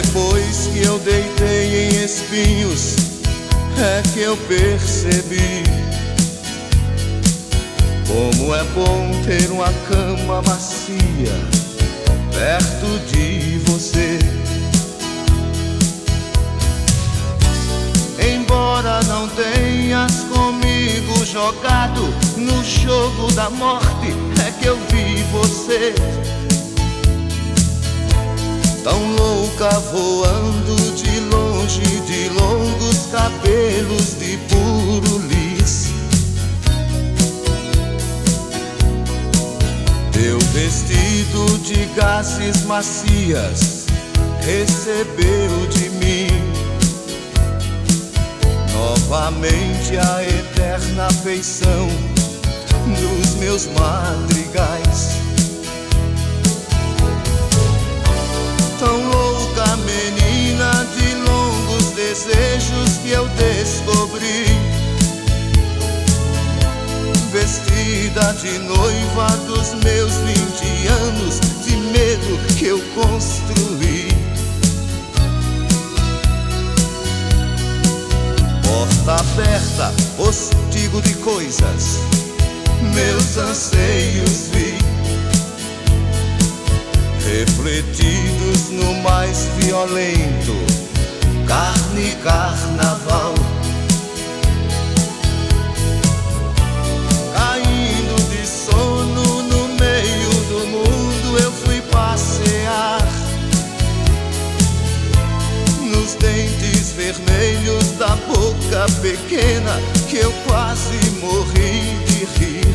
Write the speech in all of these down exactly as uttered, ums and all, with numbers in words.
depois que eu deitei em espinhos é que eu percebi como é bom ter uma cama macia perto de você. Embora não tenhas comigo jogado no jogo da morte, é que eu vi você tão louca voando de longe, de longos cabelos de puro lis. Teu vestido de gases macias recebeu de mim novamente a eterna afeição dos meus madrigais. Tão louca menina de longos desejos que eu descobri, vestida de noiva dos meus vinte anos de medo que eu construí. Porta aberta, postigo de coisas, meus anseios vi refletidos no mais violento carne carnaval. Caindo de sono no meio do mundo, eu fui passear nos dentes vermelhos da boca pequena que eu quase morri de rir.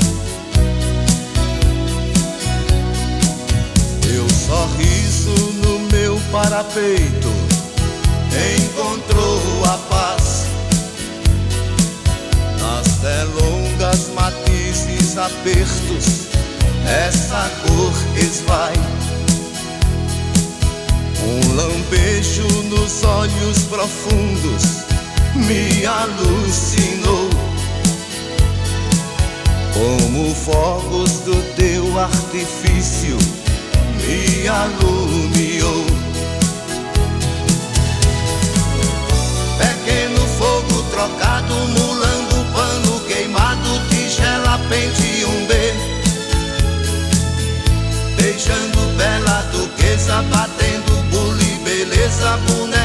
Teu sorriso no meu parapeito encontrou a paz nas delongas matizes apertos, essa cor esvai. Um lampejo nos olhos profundos me alucinou, como fogos do teu artifício me alumiou. Pequeno fogo trocado, mulando pano queimado, tigela pente um B, beijando bela duquesa, batendo bule, beleza, boneca